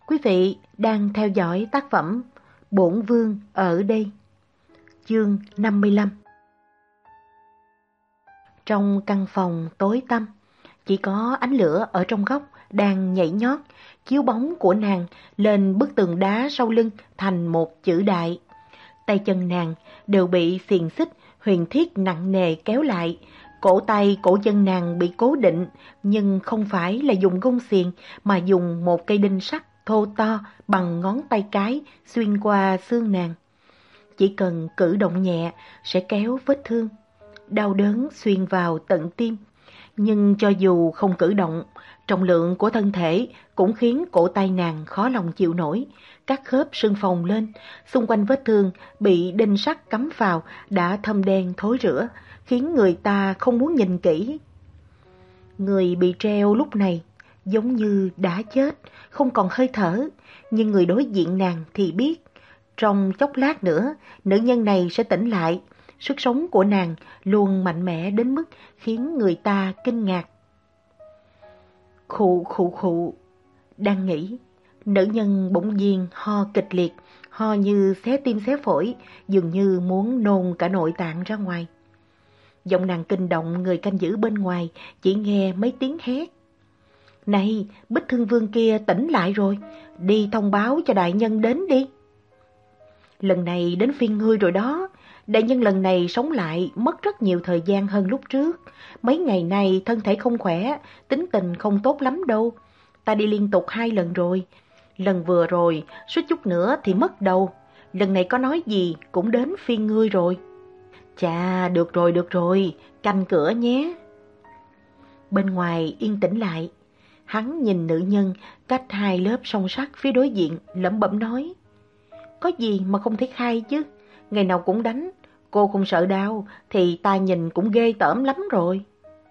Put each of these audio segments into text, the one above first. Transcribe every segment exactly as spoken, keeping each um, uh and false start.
Quý vị đang theo dõi tác phẩm Bổn Vương ở đây, chương năm mươi lăm. Trong căn phòng tối tăm, chỉ có ánh lửa ở trong góc đang nhảy nhót, chiếu bóng của nàng lên bức tường đá sau lưng thành một chữ đại. Tay chân nàng đều bị xiềng xích huyền thiết nặng nề kéo lại, cổ tay cổ chân nàng bị cố định, nhưng không phải là dùng gông xiềng mà dùng một cây đinh sắt thô to bằng ngón tay cái xuyên qua xương nàng. Chỉ cần cử động nhẹ sẽ kéo vết thương, đau đớn xuyên vào tận tim. Nhưng cho dù không cử động, trọng lượng của thân thể cũng khiến cổ tay nàng khó lòng chịu nổi. Các khớp sưng phồng lên, xung quanh vết thương bị đinh sắt cắm vào đã thâm đen thối rữa, khiến người ta không muốn nhìn kỹ. Người bị treo lúc này giống như đã chết, không còn hơi thở, nhưng người đối diện nàng thì biết, trong chốc lát nữa nữ nhân này sẽ tỉnh lại. Sức sống của nàng luôn mạnh mẽ đến mức khiến người ta kinh ngạc. Khụ khụ khụ, đang nghĩ, nữ nhân bỗng nhiên ho kịch liệt, ho như xé tim xé phổi, dường như muốn nôn cả nội tạng ra ngoài. Giọng nàng kinh động người canh giữ bên ngoài, chỉ nghe mấy tiếng hét. Này, Bích Thương Vương kia tỉnh lại rồi, đi thông báo cho đại nhân đến đi. Lần này đến phiên ngươi rồi đó. Đại nhân lần này sống lại mất rất nhiều thời gian hơn lúc trước. Mấy ngày này thân thể không khỏe, tính tình không tốt lắm đâu. Ta đi liên tục hai lần rồi. Lần vừa rồi, suýt chút nữa thì mất đầu. Lần này có nói gì cũng đến phiên ngươi rồi. Chà, được rồi, được rồi, canh cửa nhé. Bên ngoài yên tĩnh lại. Hắn nhìn nữ nhân cách hai lớp song sắt phía đối diện, lẩm bẩm nói. Có gì mà không thể khai chứ, ngày nào cũng đánh. Cô không sợ đau thì ta nhìn cũng ghê tởm lắm rồi.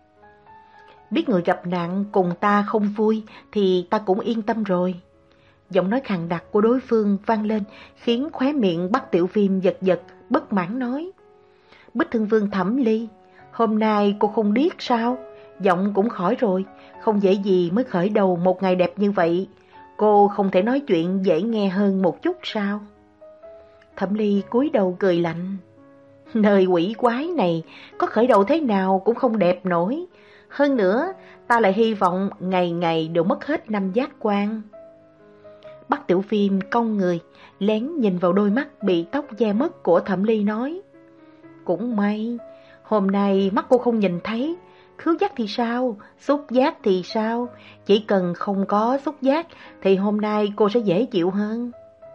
Biết người gặp nạn cùng ta không vui thì ta cũng yên tâm rồi. Giọng nói khàn đặc của đối phương vang lên, khiến khóe miệng Bắc Tiểu Viêm giật giật, bất mãn nói. Bích Thương Vương Thẩm Ly, hôm nay cô không điếc sao? Giọng cũng khỏi rồi, không dễ gì mới khởi đầu một ngày đẹp như vậy. Cô không thể nói chuyện dễ nghe hơn một chút sao? Thẩm Ly cúi đầu cười lạnh. Nơi quỷ quái này, có khởi đầu thế nào cũng không đẹp nổi. Hơn nữa, ta lại hy vọng ngày ngày đều mất hết năm giác quan. Bắc Tiểu Viêm cong người, lén nhìn vào đôi mắt bị tóc che mất của Thẩm Ly nói. Cũng may, hôm nay mắt cô không nhìn thấy. Khứu giác thì sao? Xúc giác thì sao? Chỉ cần không có xúc giác thì hôm nay cô sẽ dễ chịu hơn.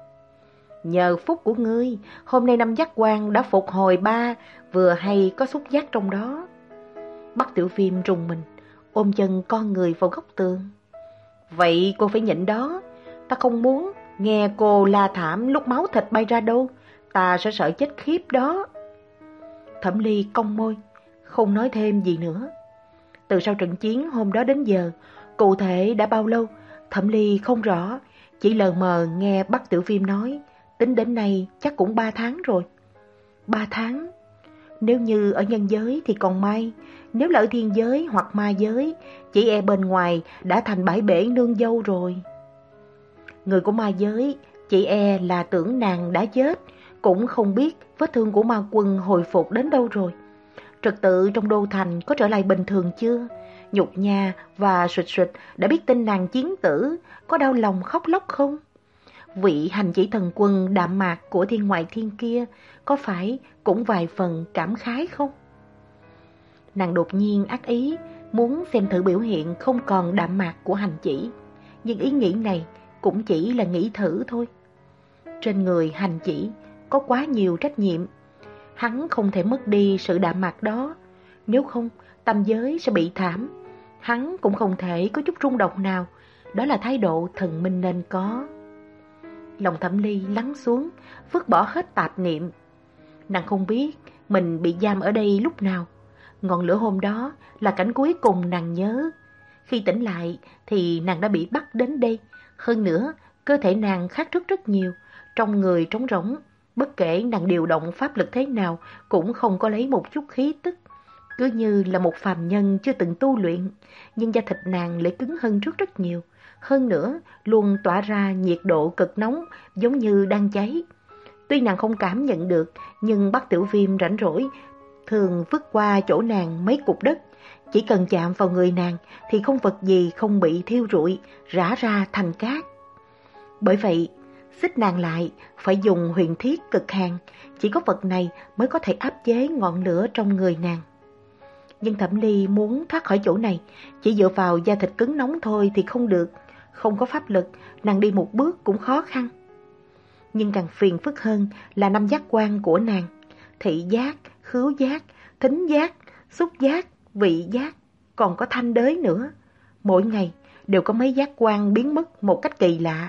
Nhờ phúc của ngươi, hôm nay năm giác quan đã phục hồi ba, vừa hay có xúc giác trong đó. Bắc Tiểu Viêm rùng mình, ôm chân con người vào góc tường. Vậy cô phải nhịn đó, ta không muốn nghe cô la thảm lúc máu thịt bay ra đâu, ta sẽ sợ chết khiếp đó. Thẩm Ly cong môi, không nói thêm gì nữa. Từ sau trận chiến hôm đó đến giờ, cụ thể đã bao lâu, Thẩm Ly không rõ, chỉ lờ mờ nghe Bắc Tiểu Viêm nói, tính đến nay chắc cũng ba tháng rồi. Ba tháng? Nếu như ở nhân giới thì còn may, nếu là ở thiên giới hoặc ma giới, chỉ e bên ngoài đã thành bãi bể nương dâu rồi. Người của ma giới, chỉ e là tưởng nàng đã chết, cũng không biết vết thương của ma quân hồi phục đến đâu rồi. Trật tự trong đô thành có trở lại bình thường chưa? Nhục Nha và Sụt Sụt đã biết tin nàng chiến tử, có đau lòng khóc lóc không? Vị hành chỉ thần quân đạm mạc của thiên ngoại thiên kia có phải cũng vài phần cảm khái không? Nàng đột nhiên ác ý, muốn xem thử biểu hiện không còn đạm mạc của hành chỉ. Nhưng ý nghĩ này cũng chỉ là nghĩ thử thôi. Trên người hành chỉ có quá nhiều trách nhiệm. Hắn không thể mất đi sự đạm mạc đó. Nếu không, tam giới sẽ bị thảm. Hắn cũng không thể có chút rung động nào. Đó là thái độ thần minh nên có. Lòng Thẩm Ly lắng xuống, vứt bỏ hết tạp niệm. Nàng không biết mình bị giam ở đây lúc nào. Ngọn lửa hôm đó là cảnh cuối cùng nàng nhớ. Khi tỉnh lại thì nàng đã bị bắt đến đây. Hơn nữa, cơ thể nàng khác rất rất nhiều, trong người trống rỗng. Bất kể nàng điều động pháp lực thế nào cũng không có lấy một chút khí tức. Cứ như là một phàm nhân chưa từng tu luyện, nhưng da thịt nàng lại cứng hơn trước rất nhiều. Hơn nữa, luôn tỏa ra nhiệt độ cực nóng, giống như đang cháy. Tuy nàng không cảm nhận được, nhưng Bắc Tiểu Viêm rảnh rỗi, thường vứt qua chỗ nàng mấy cục đất. Chỉ cần chạm vào người nàng thì không vật gì không bị thiêu rụi, rã ra thành cát. Bởi vậy, xích nàng lại, phải dùng huyền thiết cực hàn, chỉ có vật này mới có thể áp chế ngọn lửa trong người nàng. Nhưng Thẩm Ly muốn thoát khỏi chỗ này, chỉ dựa vào da thịt cứng nóng thôi thì không được, không có pháp lực, nàng đi một bước cũng khó khăn. Nhưng càng phiền phức hơn là năm giác quan của nàng, thị giác, khứu giác, thính giác, xúc giác, vị giác, còn có thanh đới nữa. Mỗi ngày đều có mấy giác quan biến mất một cách kỳ lạ.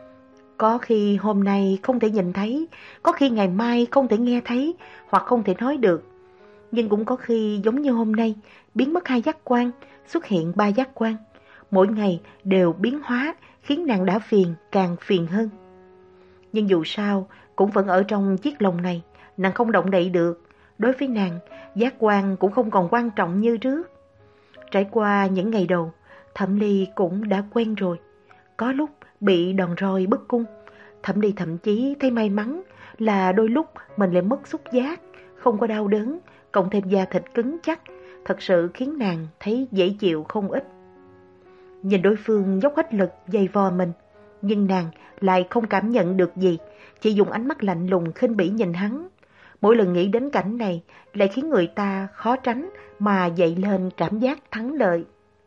Có khi hôm nay không thể nhìn thấy, có khi ngày mai không thể nghe thấy, hoặc không thể nói được. Nhưng cũng có khi giống như hôm nay, biến mất hai giác quan, xuất hiện ba giác quan. Mỗi ngày đều biến hóa, khiến nàng đã phiền, càng phiền hơn. Nhưng dù sao, cũng vẫn ở trong chiếc lồng này, nàng không động đậy được. Đối với nàng, giác quan cũng không còn quan trọng như trước. Trải qua những ngày đầu, Thẩm Ly cũng đã quen rồi. Có lúc bị đòn roi bức cung, Thẩm Ly thậm chí thấy may mắn là đôi lúc mình lại mất xúc giác, không có đau đớn, cộng thêm da thịt cứng chắc, thật sự khiến nàng thấy dễ chịu không ít. Nhìn đối phương dốc hết lực giày vò mình, nhưng nàng lại không cảm nhận được gì, chỉ dùng ánh mắt lạnh lùng khinh bỉ nhìn hắn. Mỗi lần nghĩ đến cảnh này lại khiến người ta khó tránh mà dậy lên cảm giác thắng lợi.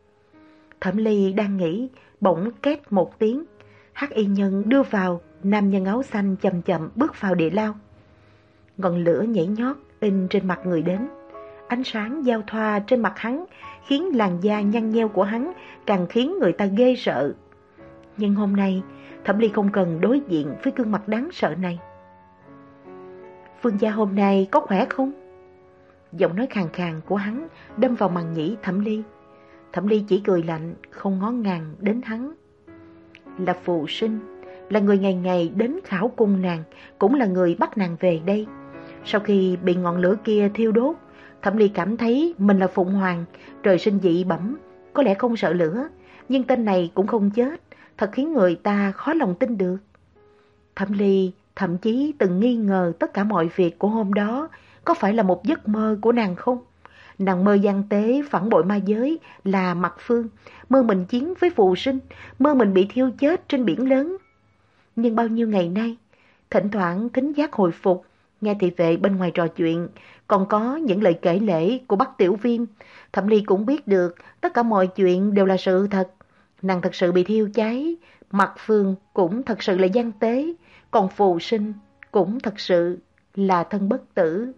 Thẩm Ly đang nghĩ, bỗng két một tiếng, hắc y nhân đưa vào, nam nhân áo xanh chậm chậm bước vào địa lao. Ngọn lửa nhảy nhót in trên mặt người đến, ánh sáng giao thoa trên mặt hắn khiến làn da nhăn nheo của hắn càng khiến người ta ghê sợ. Nhưng hôm nay Thẩm Ly không cần đối diện với gương mặt đáng sợ này. Phương gia hôm nay có khỏe không? Giọng nói khàn khàn của hắn đâm vào màng nhĩ Thẩm Ly. Thẩm Ly chỉ cười lạnh, không ngó ngàng đến hắn. Là phụ sinh, là người ngày ngày đến khảo cung nàng, cũng là người bắt nàng về đây. Sau khi bị ngọn lửa kia thiêu đốt, Thẩm Ly cảm thấy mình là Phụng Hoàng, trời sinh dị bẩm, có lẽ không sợ lửa, nhưng tên này cũng không chết, thật khiến người ta khó lòng tin được. Thẩm Ly thậm chí từng nghi ngờ tất cả mọi việc của hôm đó có phải là một giấc mơ của nàng không? Nàng mơ gian tế phản bội ma giới là Mặt Phương, mơ mình chiến với phù sinh, mơ mình bị thiêu chết trên biển lớn. Nhưng bao nhiêu ngày nay, thỉnh thoảng thính giác hồi phục, nghe thị vệ bên ngoài trò chuyện, còn có những lời kể lể của Bắc Tiểu Viêm, Thẩm Ly cũng biết được tất cả mọi chuyện đều là sự thật. Nàng thật sự bị thiêu cháy, Mặt Phương cũng thật sự là gian tế, còn phù sinh cũng thật sự là thân bất tử.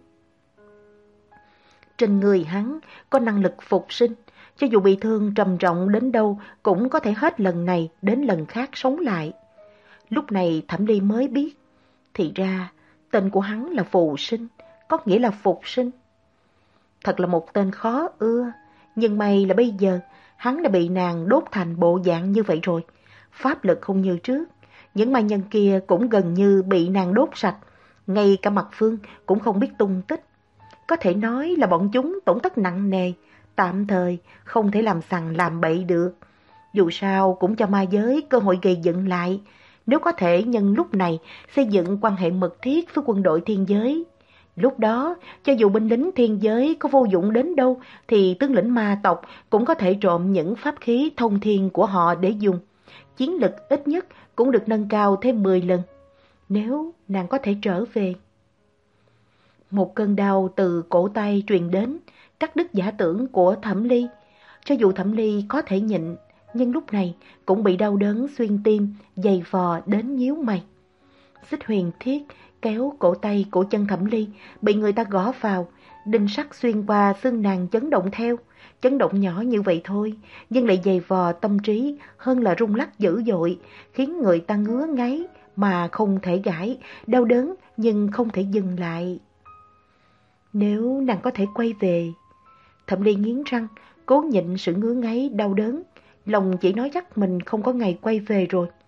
Trên người hắn có năng lực phục sinh, cho dù bị thương trầm trọng đến đâu cũng có thể hết lần này đến lần khác sống lại. Lúc này Thẩm Ly mới biết, thì ra tên của hắn là phù sinh, có nghĩa là phục sinh. Thật là một tên khó ưa, nhưng may là bây giờ hắn đã bị nàng đốt thành bộ dạng như vậy rồi. Pháp lực không như trước, những ma nhân kia cũng gần như bị nàng đốt sạch, ngay cả Mặt Phương cũng không biết tung tích. Có thể nói là bọn chúng tổn thất nặng nề, tạm thời không thể làm sằng làm bậy được. Dù sao cũng cho ma giới cơ hội gây dựng lại, nếu có thể nhân lúc này xây dựng quan hệ mật thiết với quân đội thiên giới. Lúc đó, cho dù binh lính thiên giới có vô dụng đến đâu, thì tướng lĩnh ma tộc cũng có thể trộm những pháp khí thông thiên của họ để dùng. Chiến lực ít nhất cũng được nâng cao thêm mười lần, nếu nàng có thể trở về. Một cơn đau từ cổ tay truyền đến, cắt đứt giả tưởng của Thẩm Ly. Cho dù Thẩm Ly có thể nhịn, nhưng lúc này cũng bị đau đớn xuyên tim, dày vò đến nhíu mày. Xích huyền thiết kéo cổ tay của chân Thẩm Ly, bị người ta gõ vào, đinh sắt xuyên qua xương nàng chấn động theo. Chấn động nhỏ như vậy thôi, nhưng lại dày vò tâm trí hơn là rung lắc dữ dội, khiến người ta ngứa ngáy mà không thể gãi, đau đớn nhưng không thể dừng lại. Nếu nàng có thể quay về... Thẩm Ly nghiến răng, cố nhịn sự ngứa ngáy đau đớn, lòng chỉ nói chắc mình không có ngày quay về rồi.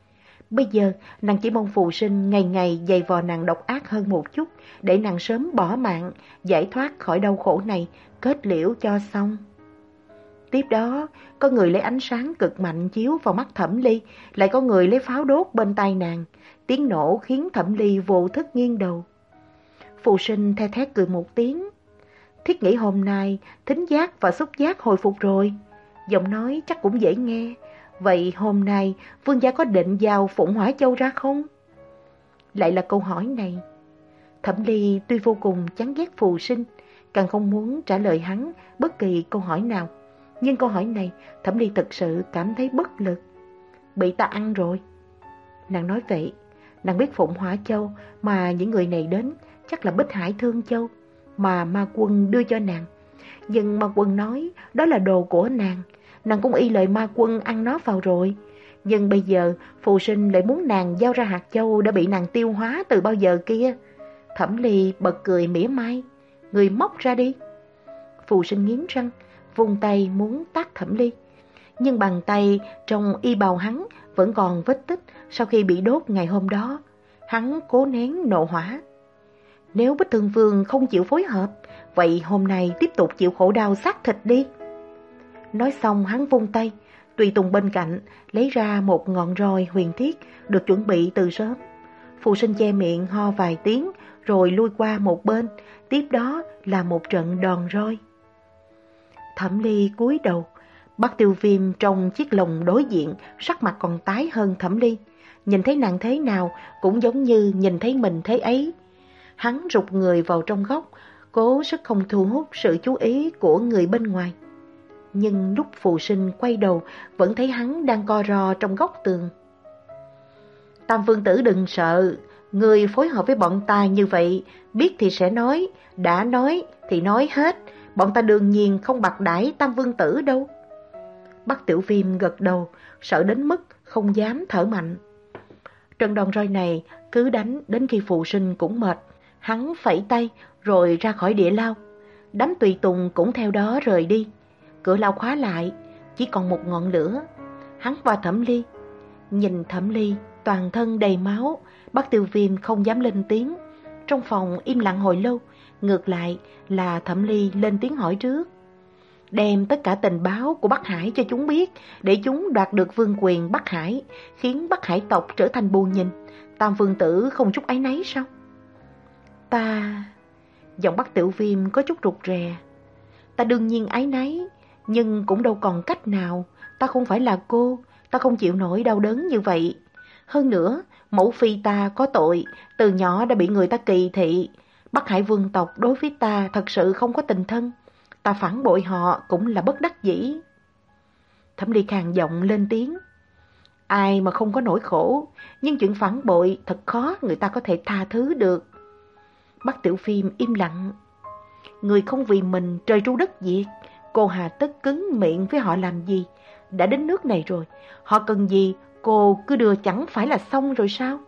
Bây giờ nàng chỉ mong Phù Sinh ngày ngày giày vò nàng độc ác hơn một chút, để nàng sớm bỏ mạng, giải thoát khỏi đau khổ này, kết liễu cho xong. Tiếp đó, có người lấy ánh sáng cực mạnh chiếu vào mắt Thẩm Ly, lại có người lấy pháo đốt bên tai nàng. Tiếng nổ khiến Thẩm Ly vô thức nghiêng đầu. Phù Sinh the thét cười một tiếng. Thiết nghĩ hôm nay thính giác và xúc giác hồi phục rồi. Giọng nói chắc cũng dễ nghe. Vậy hôm nay vương gia có định giao Phụng Hỏa Châu ra không? Lại là câu hỏi này. Thẩm Ly tuy vô cùng chán ghét Phù Sinh, càng không muốn trả lời hắn bất kỳ câu hỏi nào. Nhưng câu hỏi này Thẩm Ly thực sự cảm thấy bất lực. Bị ta ăn rồi. Nàng nói vậy. Nàng biết Phụng Hỏa Châu mà những người này đến chắc là Bích Hải Thương Châu mà Ma Quân đưa cho nàng. Nhưng Ma Quân nói đó là đồ của nàng. Nàng cũng y lời Ma Quân ăn nó vào rồi. Nhưng bây giờ Phù Sinh lại muốn nàng giao ra hạt châu đã bị nàng tiêu hóa từ bao giờ kia. Thẩm Ly bật cười mỉa mai. Người móc ra đi. Phù Sinh nghiến răng, vung tay muốn tát Thẩm Ly. Nhưng bàn tay trong y bào hắn vẫn còn vết tích sau khi bị đốt ngày hôm đó. Hắn cố nén nộ hỏa. Nếu Bích Thương Vương không chịu phối hợp, vậy hôm nay tiếp tục chịu khổ đau xác thịt đi. Nói xong hắn vung tay, tùy tùng bên cạnh lấy ra một ngọn roi huyền thiết được chuẩn bị từ sớm. Phù Sinh che miệng ho vài tiếng rồi lui qua một bên, tiếp đó là một trận đòn roi. Thẩm Ly cúi đầu, Bắc Tiêu Viêm trong chiếc lồng đối diện sắc mặt còn tái hơn Thẩm Ly. Nhìn thấy nàng thế nào cũng giống như nhìn thấy mình thế ấy. Hắn rụt người vào trong góc, cố sức không thu hút sự chú ý của người bên ngoài. Nhưng lúc Phù Sinh quay đầu vẫn thấy hắn đang co ro trong góc tường. Tam Vương Tử đừng sợ, người phối hợp với bọn ta như vậy, biết thì sẽ nói, đã nói thì nói hết, bọn ta đương nhiên không bạc đãi Tam Vương Tử đâu. Bắc Tiểu Viêm gật đầu, sợ đến mức không dám thở mạnh. Trận đòn roi này cứ đánh đến khi Phù Sinh cũng mệt, hắn phẩy tay rồi ra khỏi địa lao. Đám tùy tùng cũng theo đó rời đi. Cửa lao khóa lại, chỉ còn một ngọn lửa. Hắn qua Thẩm Ly. Nhìn Thẩm Ly toàn thân đầy máu, Bắc Tiêu Viêm không dám lên tiếng. Trong phòng im lặng hồi lâu, ngược lại là Thẩm Ly lên tiếng hỏi trước. Đem tất cả tình báo của Bắc Hải cho chúng biết, để chúng đoạt được vương quyền Bắc Hải, khiến Bắc Hải tộc trở thành bù nhìn. Tam Vương Tử không chút áy náy sao? Ta... Giọng Bắc Tiểu Viêm có chút rụt rè. Ta đương nhiên áy náy, nhưng cũng đâu còn cách nào. Ta không phải là cô, ta không chịu nổi đau đớn như vậy. Hơn nữa, mẫu phi ta có tội, từ nhỏ đã bị người ta kỳ thị. Bắc Hải vương tộc đối với ta thật sự không có tình thân. Ta phản bội họ cũng là bất đắc dĩ. Thẩm Ly khàn giọng lên tiếng. Ai mà không có nỗi khổ, nhưng chuyện phản bội thật khó người ta có thể tha thứ được. Bắc Tiểu Viêm im lặng. Người không vì mình trời tru đất diệt, cô hà tất cứng miệng với họ làm gì? Đã đến nước này rồi, họ cần gì cô cứ đưa chẳng phải là xong rồi sao?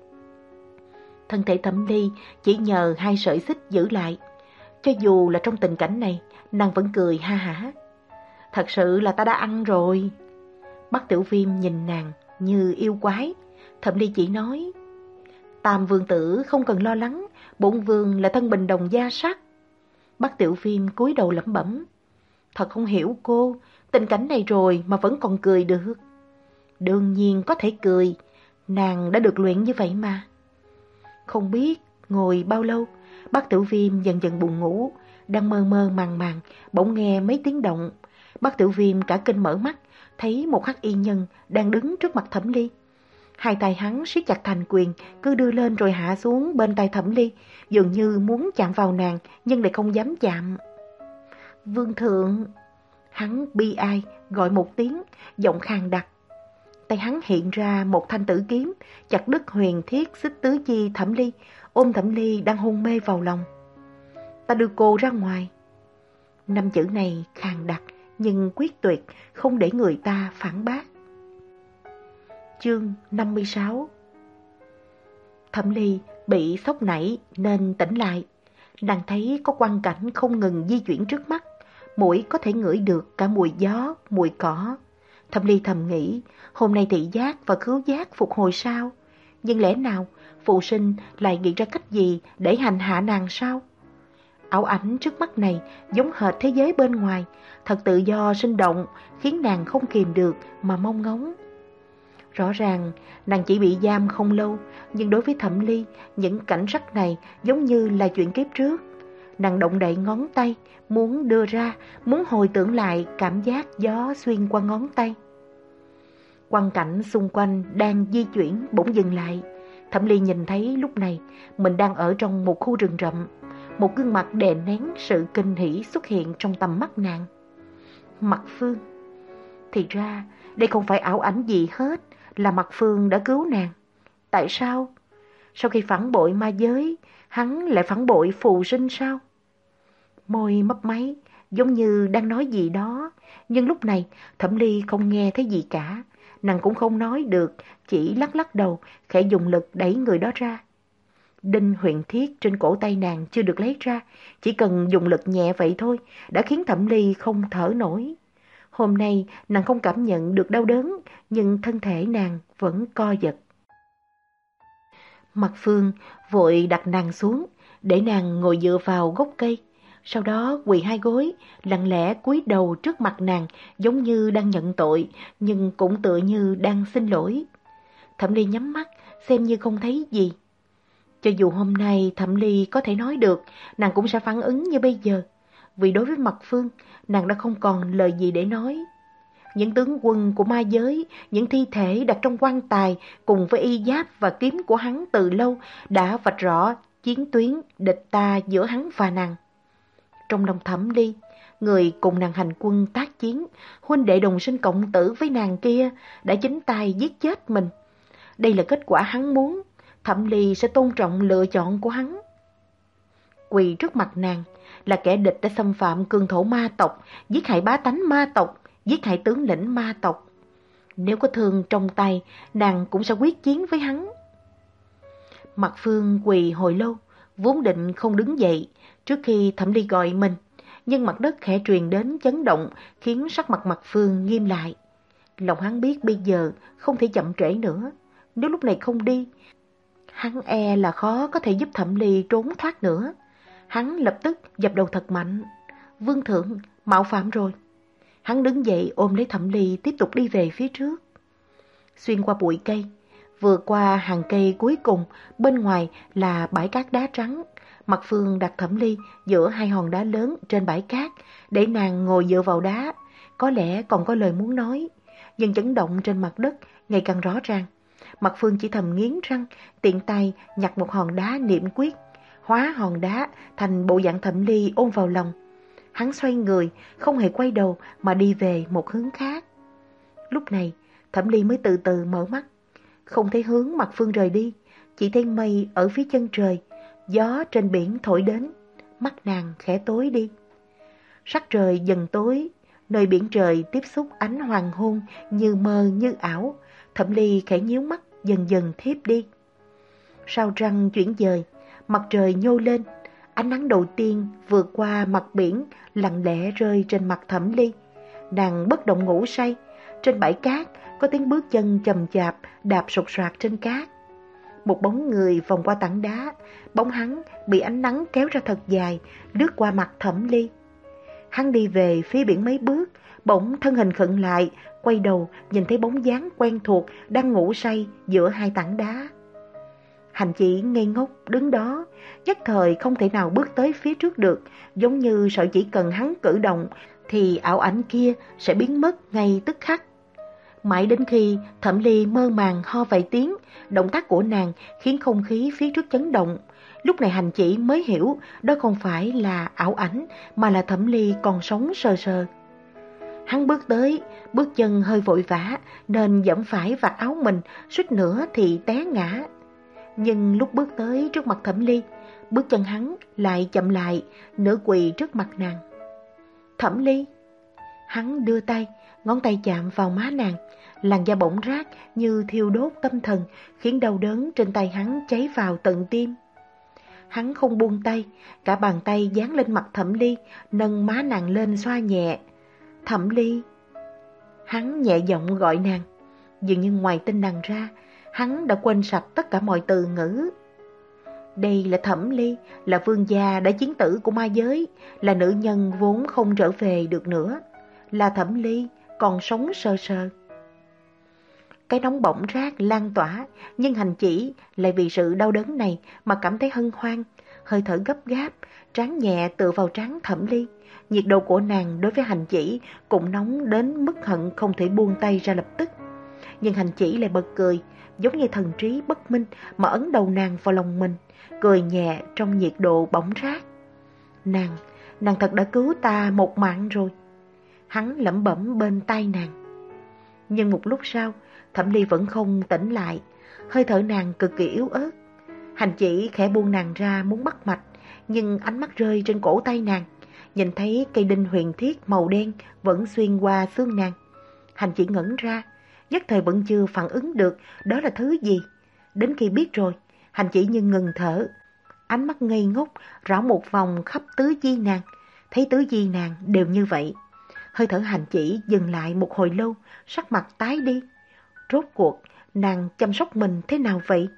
Thân thể Thẩm Ly chỉ nhờ hai sợi xích giữ lại. Cho dù là trong tình cảnh này, nàng vẫn cười ha hả. Thật sự là ta đã ăn rồi. Bắc Tiểu Viêm nhìn nàng như yêu quái. Thẩm Ly chỉ nói, Tam Vương Tử không cần lo lắng, bổn vương là thân bình đồng gia sắc. Bắc Tiểu Viêm cúi đầu lẩm bẩm, thật không hiểu cô, tình cảnh này rồi mà vẫn còn cười được. Đương nhiên có thể cười, nàng đã được luyện như vậy mà. Không biết ngồi bao lâu, Bắc Tiểu Viêm dần dần buồn ngủ, đang mơ mơ màng màng, bỗng nghe mấy tiếng động. Bắc Tiểu Viêm cả kinh mở mắt, thấy một hắc y nhân đang đứng trước mặt Thẩm Ly. Hai tay hắn siết chặt thành quyền, cứ đưa lên rồi hạ xuống bên tay Thẩm Ly, dường như muốn chạm vào nàng nhưng lại không dám chạm. Vương thượng, hắn bi ai gọi một tiếng, giọng khàn đặc. Tay hắn hiện ra một thanh tử kiếm, chặt đứt huyền thiết xích tứ chi Thẩm Ly, ôm Thẩm Ly đang hôn mê vào lòng. Ta đưa cô ra ngoài. Năm chữ này khàn đặc nhưng quyết tuyệt, không để người ta phản bác. Chương năm mươi sáu. Thẩm Ly bị sốc nảy nên tỉnh lại. Nàng thấy có quang cảnh không ngừng di chuyển trước mắt, mũi có thể ngửi được cả mùi gió, mùi cỏ. Thẩm Ly thầm nghĩ, hôm nay thị giác và khứu giác phục hồi sao? Nhưng lẽ nào phụ sinh lại nghĩ ra cách gì để hành hạ nàng sao? Ảo ảnh trước mắt này giống hệt thế giới bên ngoài, thật tự do sinh động, khiến nàng không kìm được mà mong ngóng. Rõ ràng nàng chỉ bị giam không lâu, nhưng đối với Thẩm Ly, những cảnh sắc này giống như là chuyện kiếp trước. Nàng động đậy ngón tay, muốn đưa ra, muốn hồi tưởng lại cảm giác gió xuyên qua ngón tay. Quang cảnh xung quanh đang di chuyển bỗng dừng lại. Thẩm Ly nhìn thấy lúc này mình đang ở trong một khu rừng rậm. Một gương mặt đè nén sự kinh hỉ xuất hiện trong tầm mắt nàng. Mạc Phương. Thì ra đây không phải ảo ảnh gì hết, là Mạc Phương đã cứu nàng. Tại sao? Sau khi phản bội ma giới, hắn lại phản bội phù sinh sao? Môi mấp máy, giống như đang nói gì đó. Nhưng lúc này Thẩm Ly không nghe thấy gì cả. Nàng cũng không nói được, chỉ lắc lắc đầu, khẽ dùng lực đẩy người đó ra. Đinh huyền thiết trên cổ tay nàng chưa được lấy ra, chỉ cần dùng lực nhẹ vậy thôi, đã khiến Thẩm Ly không thở nổi. Hôm nay nàng không cảm nhận được đau đớn, nhưng thân thể nàng vẫn co giật. Mạc Phương vội đặt nàng xuống, để nàng ngồi dựa vào gốc cây. Sau đó quỳ hai gối, lặng lẽ cúi đầu trước mặt nàng, giống như đang nhận tội, nhưng cũng tựa như đang xin lỗi. Thẩm Ly nhắm mắt, xem như không thấy gì. Cho dù hôm nay Thẩm Ly có thể nói được, nàng cũng sẽ phản ứng như bây giờ. Vì đối với Mạc Phương, nàng đã không còn lời gì để nói. Những tướng quân của ma giới, những thi thể đặt trong quan tài cùng với y giáp và kiếm của hắn từ lâu đã vạch rõ chiến tuyến địch ta giữa hắn và nàng. Trong lòng Thẩm Ly, người cùng nàng hành quân tác chiến, huynh đệ đồng sinh cộng tử với nàng kia đã chính tay giết chết mình. Đây là kết quả hắn muốn, Thẩm Ly sẽ tôn trọng lựa chọn của hắn. Quỳ trước mặt nàng là kẻ địch đã xâm phạm cương thổ ma tộc, giết hại bá tánh ma tộc, giết hại tướng lĩnh ma tộc. Nếu có thương trong tay, nàng cũng sẽ quyết chiến với hắn. Mạc Phương quỳ hồi lâu, vốn định không đứng dậy trước khi Thẩm Ly gọi mình, nhưng mặt đất khẽ truyền đến chấn động, khiến sắc mặt Mạc Phương nghiêm lại. Lòng hắn biết bây giờ không thể chậm trễ nữa, nếu lúc này không đi, hắn e là khó có thể giúp Thẩm Ly trốn thoát nữa. Hắn lập tức dập đầu thật mạnh. Vương thượng, mạo phạm rồi. Hắn đứng dậy ôm lấy Thẩm Ly tiếp tục đi về phía trước. Xuyên qua bụi cây, vừa qua hàng cây cuối cùng, bên ngoài là bãi cát đá trắng. Mạc Phương đặt Thẩm Ly giữa hai hòn đá lớn trên bãi cát, để nàng ngồi dựa vào đá. Có lẽ còn có lời muốn nói, nhưng chấn động trên mặt đất ngày càng rõ ràng. Mạc Phương chỉ thầm nghiến răng, tiện tay nhặt một hòn đá niệm quyết, hóa hòn đá thành bộ dạng Thẩm Ly ôm vào lòng. Hắn xoay người, không hề quay đầu mà đi về một hướng khác. Lúc này, Thẩm Ly mới từ từ mở mắt. Không thấy hướng Mạc Phương rời đi, chỉ thấy mây ở phía chân trời, gió trên biển thổi đến, mắt nàng khẽ tối đi. Sắc trời dần tối, nơi biển trời tiếp xúc ánh hoàng hôn như mơ như ảo. Thẩm Ly khẽ nhíu mắt, dần dần thiếp đi. Sao trăng chuyển dời, mặt trời nhô lên, ánh nắng đầu tiên vượt qua mặt biển lặng lẽ rơi trên mặt Thẩm Ly. Nàng bất động ngủ say, trên bãi cát có tiếng bước chân chậm chạp đạp sột soạt trên cát. Một bóng người vòng qua tảng đá, bóng hắn bị ánh nắng kéo ra thật dài, lướt qua mặt Thẩm Ly. Hắn đi về phía biển mấy bước, bỗng thân hình khựng lại, quay đầu nhìn thấy bóng dáng quen thuộc đang ngủ say giữa hai tảng đá. Hành Chỉ ngây ngốc đứng đó, nhất thời không thể nào bước tới phía trước được, giống như sợ chỉ cần hắn cử động thì ảo ảnh kia sẽ biến mất ngay tức khắc. Mãi đến khi Thẩm Ly mơ màng ho vài tiếng, động tác của nàng khiến không khí phía trước chấn động. Lúc này Hành Chỉ mới hiểu đó không phải là ảo ảnh mà là Thẩm Ly còn sống sờ sờ. Hắn bước tới, bước chân hơi vội vã nên giẫm phải vạt áo mình, suýt nữa thì té ngã. Nhưng lúc bước tới trước mặt Thẩm Ly, bước chân hắn lại chậm lại, nửa quỳ trước mặt nàng. Thẩm Ly. Hắn đưa tay, ngón tay chạm vào má nàng, làn da bỗng rát như thiêu đốt tâm thần, khiến đau đớn trên tay hắn cháy vào tận tim. Hắn không buông tay, cả bàn tay dán lên mặt Thẩm Ly, nâng má nàng lên xoa nhẹ. Thẩm Ly. Hắn nhẹ giọng gọi nàng. Dường như ngoài tin nàng ra, hắn đã quên sạch tất cả mọi từ ngữ. Đây là Thẩm Ly, là vương gia đã chiến tử của ma giới, là nữ nhân vốn không trở về được nữa. Là Thẩm Ly, còn sống sờ sờ. Cái nóng bỏng rát lan tỏa, nhưng Hành Chỉ lại vì sự đau đớn này mà cảm thấy hân hoan, hơi thở gấp gáp, trán nhẹ tựa vào trán Thẩm Ly. Nhiệt độ của nàng đối với Hành Chỉ cũng nóng đến mức hận không thể buông tay ra lập tức. Nhưng Hành Chỉ lại bật cười, giống như thần trí bất minh mà ấn đầu nàng vào lòng mình, cười nhẹ trong nhiệt độ bỏng rát. Nàng, nàng thật đã cứu ta một mạng rồi. Hắn lẩm bẩm bên tai nàng. Nhưng một lúc sau, Thẩm Ly vẫn không tỉnh lại, hơi thở nàng cực kỳ yếu ớt. Hành Chỉ khẽ buông nàng ra muốn bắt mạch, nhưng ánh mắt rơi trên cổ tay nàng, nhìn thấy cây đinh huyền thiết màu đen vẫn xuyên qua xương nàng. Hành Chỉ ngẩn ra, nhất thời vẫn chưa phản ứng được đó là thứ gì. Đến khi biết rồi, Hành Chỉ như ngừng thở, ánh mắt ngây ngốc rảo một vòng khắp tứ chi nàng, thấy tứ chi nàng đều như vậy. Hơi thở Hành Chỉ dừng lại một hồi lâu, sắc mặt tái đi. Rốt cuộc, nàng chăm sóc mình thế nào vậy?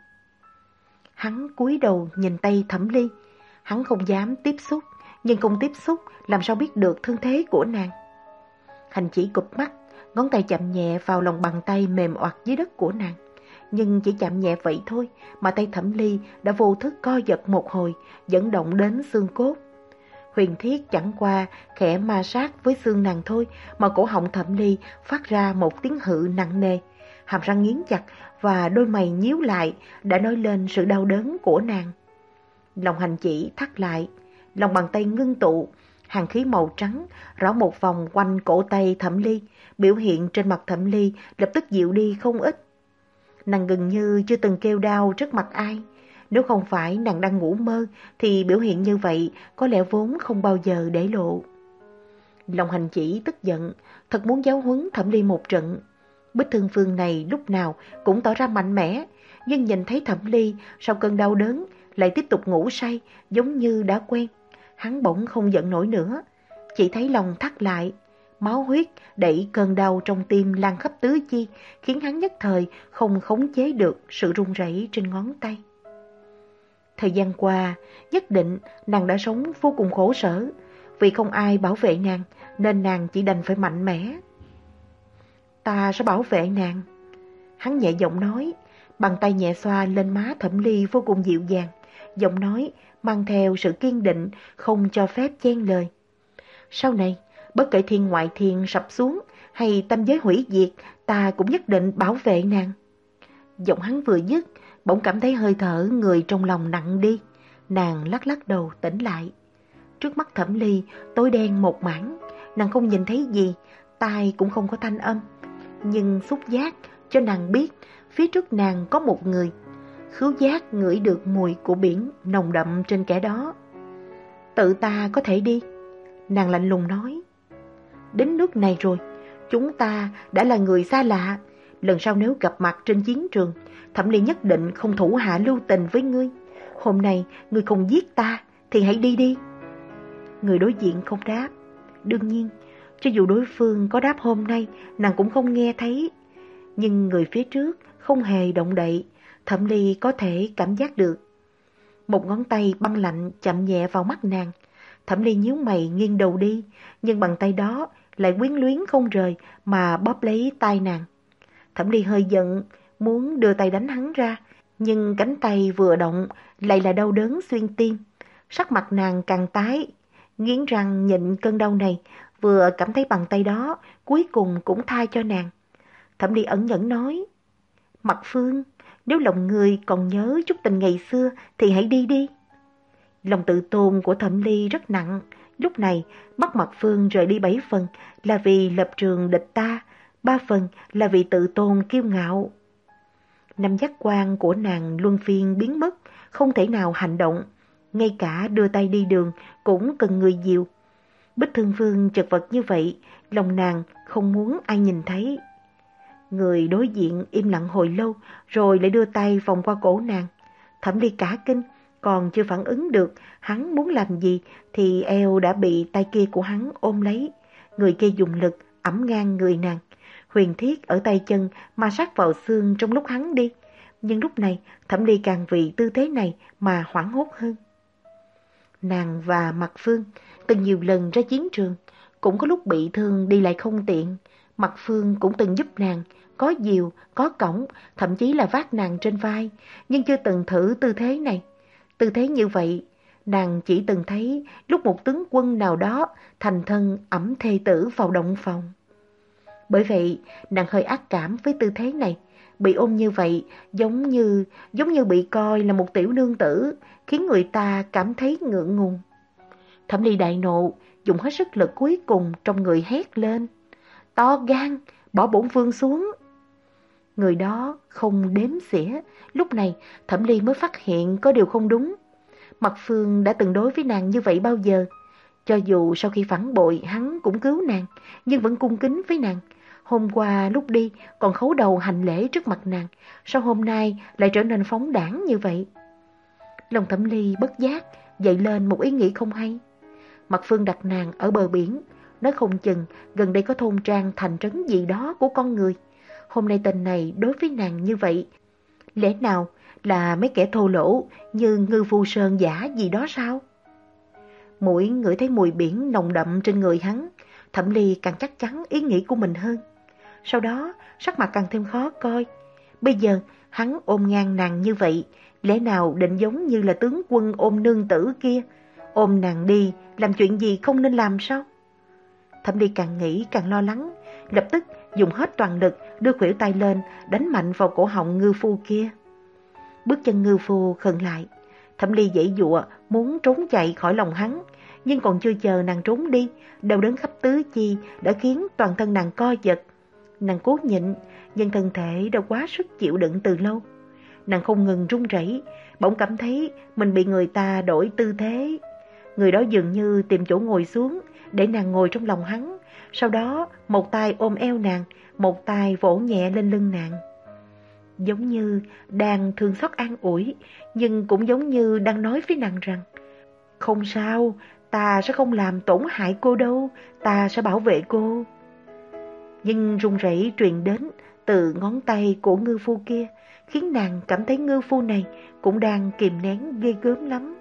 Hắn cúi đầu nhìn tay Thẩm Ly. Hắn không dám tiếp xúc, nhưng không tiếp xúc làm sao biết được thương thế của nàng. Hành Chỉ cụp mắt, ngón tay chạm nhẹ vào lòng bàn tay mềm oặt dưới đất của nàng. Nhưng chỉ chạm nhẹ vậy thôi mà tay Thẩm Ly đã vô thức co giật một hồi, dẫn động đến xương cốt. Huyền thiết chẳng qua khẽ ma sát với xương nàng thôi mà cổ họng Thẩm Ly phát ra một tiếng hự nặng nề. Hàm răng nghiến chặt và đôi mày nhíu lại đã nói lên sự đau đớn của nàng. Lòng Hành Chỉ thắt lại, lòng bàn tay ngưng tụ, hàn khí màu trắng rõ một vòng quanh cổ tay Thẩm Ly, biểu hiện trên mặt Thẩm Ly lập tức dịu đi không ít. Nàng gần như chưa từng kêu đau trước mặt ai. Nếu không phải nàng đang ngủ mơ thì biểu hiện như vậy có lẽ vốn không bao giờ để lộ. Lòng Hành Chỉ tức giận, thật muốn giáo huấn Thẩm Ly một trận. Bích Thương Phương này lúc nào cũng tỏ ra mạnh mẽ, nhưng nhìn thấy Thẩm Ly sau cơn đau đớn lại tiếp tục ngủ say giống như đã quen. Hắn bỗng không giận nổi nữa, chỉ thấy lòng thắt lại. Máu huyết đẩy cơn đau trong tim lan khắp tứ chi, khiến hắn nhất thời không khống chế được sự run rẩy trên ngón tay. Thời gian qua, nhất định nàng đã sống vô cùng khổ sở. Vì không ai bảo vệ nàng, nên nàng chỉ đành phải mạnh mẽ. Ta sẽ bảo vệ nàng. Hắn nhẹ giọng nói, bàn tay nhẹ xoa lên má Thẩm Ly vô cùng dịu dàng. Giọng nói mang theo sự kiên định, không cho phép chen lời. Sau này, bất kể thiên ngoại thiên sập xuống hay tâm giới hủy diệt, ta cũng nhất định bảo vệ nàng. Giọng hắn vừa dứt, bỗng cảm thấy hơi thở người trong lòng nặng đi. Nàng lắc lắc đầu tỉnh lại. Trước mắt Thẩm Ly tối đen một mảng, nàng không nhìn thấy gì, tai cũng không có thanh âm. Nhưng xúc giác cho nàng biết phía trước nàng có một người. Khứu giác ngửi được mùi của biển nồng đậm trên kẻ đó. Tự ta có thể đi, nàng lạnh lùng nói. Đến nước này rồi, chúng ta đã là người xa lạ. Lần sau nếu gặp mặt trên chiến trường, Thẩm Ly nhất định không thủ hạ lưu tình với ngươi. Hôm nay ngươi không giết ta thì hãy đi đi. Người đối diện không đáp. Đương nhiên, cho dù đối phương có đáp hôm nay, nàng cũng không nghe thấy. Nhưng người phía trước không hề động đậy, Thẩm Ly có thể cảm giác được. Một ngón tay băng lạnh chạm nhẹ vào mắt nàng. Thẩm Ly nhíu mày nghiêng đầu đi, nhưng bàn tay đó lại quyến luyến không rời mà bóp lấy tai nàng. Thẩm Ly hơi giận, muốn đưa tay đánh hắn ra, nhưng cánh tay vừa động lại là đau đớn xuyên tim. Sắc mặt nàng càng tái, nghiến răng nhịn cơn đau này, vừa cảm thấy bàn tay đó cuối cùng cũng tha cho nàng. Thẩm Ly ẩn nhẫn nói, Mạc Phương, nếu lòng người còn nhớ chút tình ngày xưa thì hãy đi đi. Lòng tự tôn của Thẩm Ly rất nặng, lúc này bắt Mạc Phương rời đi bảy phần là vì lập trường địch ta, ba phần là vì tự tôn kiêu ngạo. Năm giác quan của nàng luân phiên biến mất, không thể nào hành động, ngay cả đưa tay đi đường cũng cần người dìu. Bích Thương Phương chật vật như vậy, lòng nàng không muốn ai nhìn thấy. Người đối diện im lặng hồi lâu, rồi lại đưa tay vòng qua cổ nàng. Thẩm Ly cả kinh, còn chưa phản ứng được hắn muốn làm gì, thì eo đã bị tay kia của hắn ôm lấy. Người kia dùng lực ẵm ngang người nàng. huyền thiết ở tay chân ma sát vào xương trong lúc hắn đi. Nhưng lúc này Thẩm Ly càng vì tư thế này mà hoảng hốt hơn. Nàng và Mạc Phương từng nhiều lần ra chiến trường, cũng có lúc bị thương đi lại không tiện. Mạc Phương cũng từng giúp nàng, có diều, có cõng, thậm chí là vác nàng trên vai, nhưng chưa từng thử tư thế này. Tư thế như vậy, nàng chỉ từng thấy lúc một tướng quân nào đó thành thân ẵm thê tử vào động phòng. Bởi vậy, nàng hơi ác cảm với tư thế này. Bị ôm như vậy, giống như giống như bị coi là một tiểu nương tử, khiến người ta cảm thấy ngượng ngùng. Thẩm Ly đại nộ, dùng hết sức lực cuối cùng trong người hét lên: "To gan, bỏ bổn vương xuống!" Người đó không đếm xỉa. Lúc này Thẩm Ly mới phát hiện có điều không đúng. Mạc Phương đã từng đối với nàng như vậy bao giờ? Cho dù sau khi phản bội hắn cũng cứu nàng, nhưng vẫn cung kính với nàng. Hôm qua lúc đi còn khấu đầu hành lễ trước mặt nàng, sao hôm nay lại trở nên phóng đãng như vậy? Lòng Thẩm Ly bất giác dậy lên một ý nghĩ không hay. Mạc Phương đặt nàng ở bờ biển, nói không chừng gần đây có thôn trang thành trấn gì đó của con người. Hôm nay tên này đối với nàng như vậy, lẽ nào là mấy kẻ thô lỗ như ngư phu sơn giả gì đó sao? Mũi ngửi thấy mùi biển nồng đậm trên người hắn, Thẩm Ly càng chắc chắn ý nghĩ của mình hơn. Sau đó sắc mặt càng thêm khó coi. Bây giờ hắn ôm ngang nàng như vậy, lẽ nào định giống như là tướng quân ôm nương tử kia, ôm nàng đi làm chuyện gì không nên làm sao? Thẩm Ly càng nghĩ càng lo lắng, lập tức dùng hết toàn lực đưa khuỷu tay lên đánh mạnh vào cổ họng ngư phu kia. Bước chân ngư phu khựng lại. Thẩm Ly giãy giụa muốn trốn chạy khỏi lòng hắn, nhưng còn chưa chờ nàng trốn đi, đau đớn khắp tứ chi đã khiến toàn thân nàng co giật. Nàng cố nhịn, nhưng thân thể đã quá sức chịu đựng từ lâu. Nàng không ngừng run rẩy, bỗng cảm thấy mình bị người ta đổi tư thế. Người đó dường như tìm chỗ ngồi xuống để nàng ngồi trong lòng hắn, sau đó một tay ôm eo nàng, một tay vỗ nhẹ lên lưng nàng. Giống như đang thương xót an ủi, nhưng cũng giống như đang nói với nàng rằng: "Không sao, ta sẽ không làm tổn hại cô đâu, ta sẽ bảo vệ cô." Nhưng run rẩy truyền đến từ ngón tay của ngư phu kia, khiến nàng cảm thấy ngư phu này cũng đang kìm nén ghê gớm lắm.